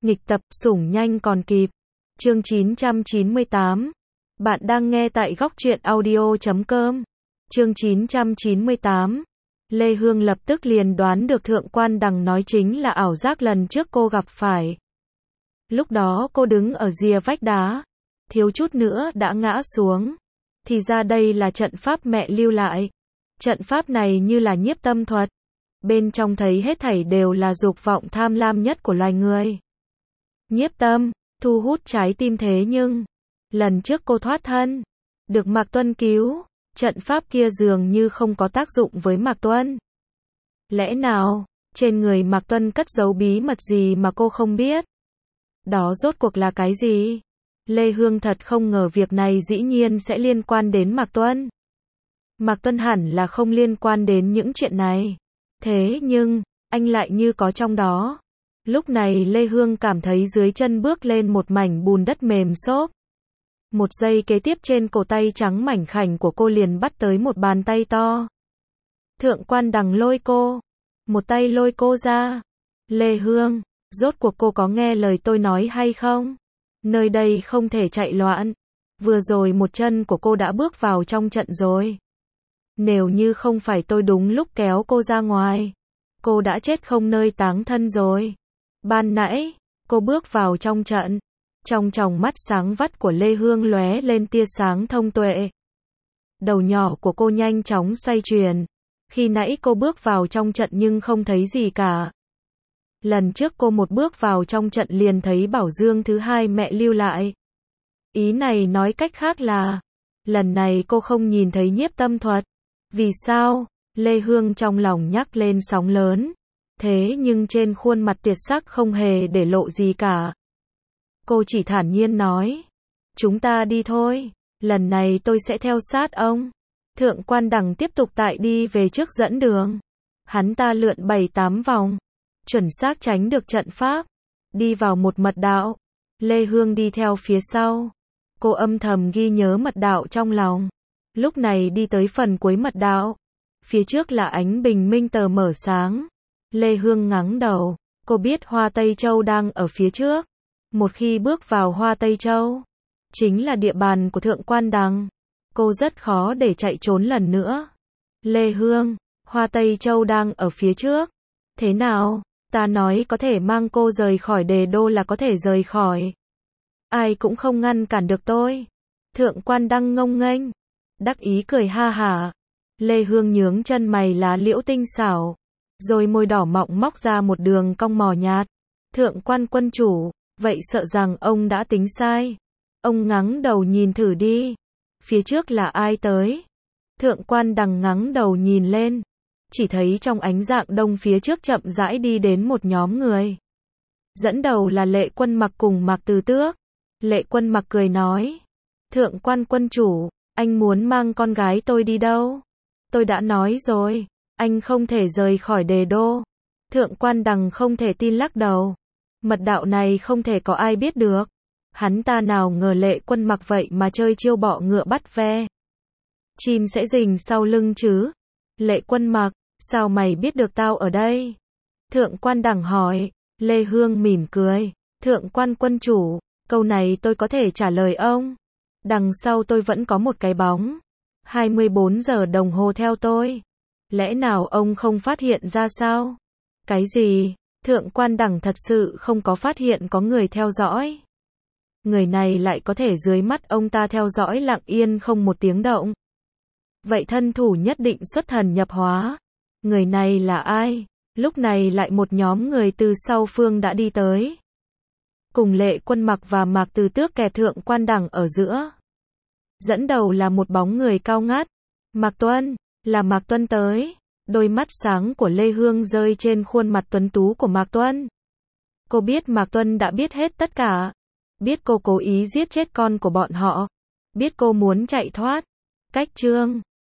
Nghịch tập, sủng nhanh còn kịp. Chương 998. Bạn đang nghe tại góc truyện audio.com. Chương 998. Lê Hương lập tức liền đoán được Thượng Quan Đằng nói chính là ảo giác lần trước cô gặp phải. Lúc đó cô đứng ở rìa vách đá, thiếu chút nữa đã ngã xuống. Thì ra đây là trận pháp mẹ lưu lại. Trận pháp này như là nhiếp tâm thuật. Bên trong thấy hết thảy đều là dục vọng tham lam nhất của loài người. Nhiếp tâm, thu hút trái tim thế nhưng, lần trước cô thoát thân, được Mạc Tuân cứu, trận pháp kia dường như không có tác dụng với Mạc Tuân. Lẽ nào, trên người Mạc Tuân cất giấu bí mật gì mà cô không biết? Đó rốt cuộc là cái gì? Lê Hương thật không ngờ việc này dĩ nhiên sẽ liên quan đến Mạc Tuân. Mạc Tuân hẳn là không liên quan đến những chuyện này. Thế nhưng, anh lại như có trong đó. Lúc này Lê Hương cảm thấy dưới chân bước lên một mảnh bùn đất mềm xốp. Một giây kế tiếp trên cổ tay trắng mảnh khảnh của cô liền bắt tới một bàn tay to. Thượng Quan Đằng lôi cô. Một tay lôi cô ra. Lê Hương, rốt cuộc cô có nghe lời tôi nói hay không? Nơi đây không thể chạy loạn. Vừa rồi một chân của cô đã bước vào trong trận rồi. Nếu như không phải tôi đúng lúc kéo cô ra ngoài, cô đã chết không nơi táng thân rồi. Ban nãy, cô bước vào trong trận. Trong tròng mắt sáng vắt của Lê Hương lóe lên tia sáng thông tuệ. Đầu nhỏ của cô nhanh chóng xoay chuyển. Khi nãy cô bước vào trong trận nhưng không thấy gì cả. Lần trước cô một bước vào trong trận liền thấy bảo dương thứ hai mẹ lưu lại. Ý này nói cách khác là, lần này cô không nhìn thấy nhiếp tâm thuật. Vì sao? Lê Hương trong lòng nhắc lên sóng lớn. Thế nhưng trên khuôn mặt tuyệt sắc không hề để lộ gì cả. Cô chỉ thản nhiên nói. Chúng ta đi thôi. Lần này tôi sẽ theo sát ông. Thượng Quan Đằng tiếp tục tại đi về trước dẫn đường. Hắn ta lượn 7-8 vòng. Chuẩn xác tránh được trận pháp. Đi vào một mật đạo. Lê Hương đi theo phía sau. Cô âm thầm ghi nhớ mật đạo trong lòng. Lúc này đi tới phần cuối mật đạo. Phía trước là ánh bình minh tờ mở sáng. Lê Hương ngẩng đầu. Cô biết Hoa Tây Châu đang ở phía trước. Một khi bước vào Hoa Tây Châu, chính là địa bàn của Thượng Quan Đằng. Cô rất khó để chạy trốn lần nữa. Lê Hương, Hoa Tây Châu đang ở phía trước. Thế nào? Ta nói có thể mang cô rời khỏi Đề Đô là có thể rời khỏi. Ai cũng không ngăn cản được tôi. Thượng Quan Đằng ngông nghênh, đắc ý cười ha hả. Lê Hương nhướng chân mày lá liễu tinh xảo, rồi môi đỏ mọng móc ra một đường cong mò nhạt. Thượng Quan quân chủ, vậy sợ rằng ông đã tính sai. Ông ngẩng đầu nhìn thử đi. Phía trước là ai tới? Thượng Quan Đằng ngẩng đầu nhìn lên. Chỉ thấy trong ánh rạng đông phía trước chậm rãi đi đến một nhóm người. Dẫn đầu là Lệ Quân Mặc cùng Mạc Từ Tước. Lệ Quân Mặc cười nói. Thượng Quan quân chủ, anh muốn mang con gái tôi đi đâu? Tôi đã nói rồi, anh không thể rời khỏi Đề Đô. Thượng Quan Đằng không thể tin lắc đầu. Mật đạo này không thể có ai biết được. Hắn ta nào ngờ Lệ Quân Mặc vậy mà chơi chiêu bọ ngựa bắt ve. Chim sẽ rình sau lưng chứ. Lệ Quân Mặc, sao mày biết được tao ở đây? Thượng Quan Đằng hỏi. Lê Hương mỉm cười. Thượng Quan quân chủ, câu này tôi có thể trả lời ông. Đằng sau tôi vẫn có một cái bóng. 24 giờ đồng hồ theo tôi. Lẽ nào ông không phát hiện ra sao? Cái gì? Thượng Quan Đằng thật sự không có phát hiện có người theo dõi. Người này lại có thể dưới mắt ông ta theo dõi lặng yên không một tiếng động. Vậy thân thủ nhất định xuất thần nhập hóa. Người này là ai? Lúc này lại một nhóm người từ sau phương đã đi tới. Cùng Lệ Quân Mặc và Mạc Từ Tước kẹp Thượng Quan Đằng ở giữa. Dẫn đầu là một bóng người cao ngát. Mạc Tuân, là Mạc Tuân tới. Đôi mắt sáng của Lê Hương rơi trên khuôn mặt tuấn tú của Mạc Tuân. Cô biết Mạc Tuân đã biết hết tất cả. Biết cô cố ý giết chết con của bọn họ. Biết cô muốn chạy thoát. Cách chương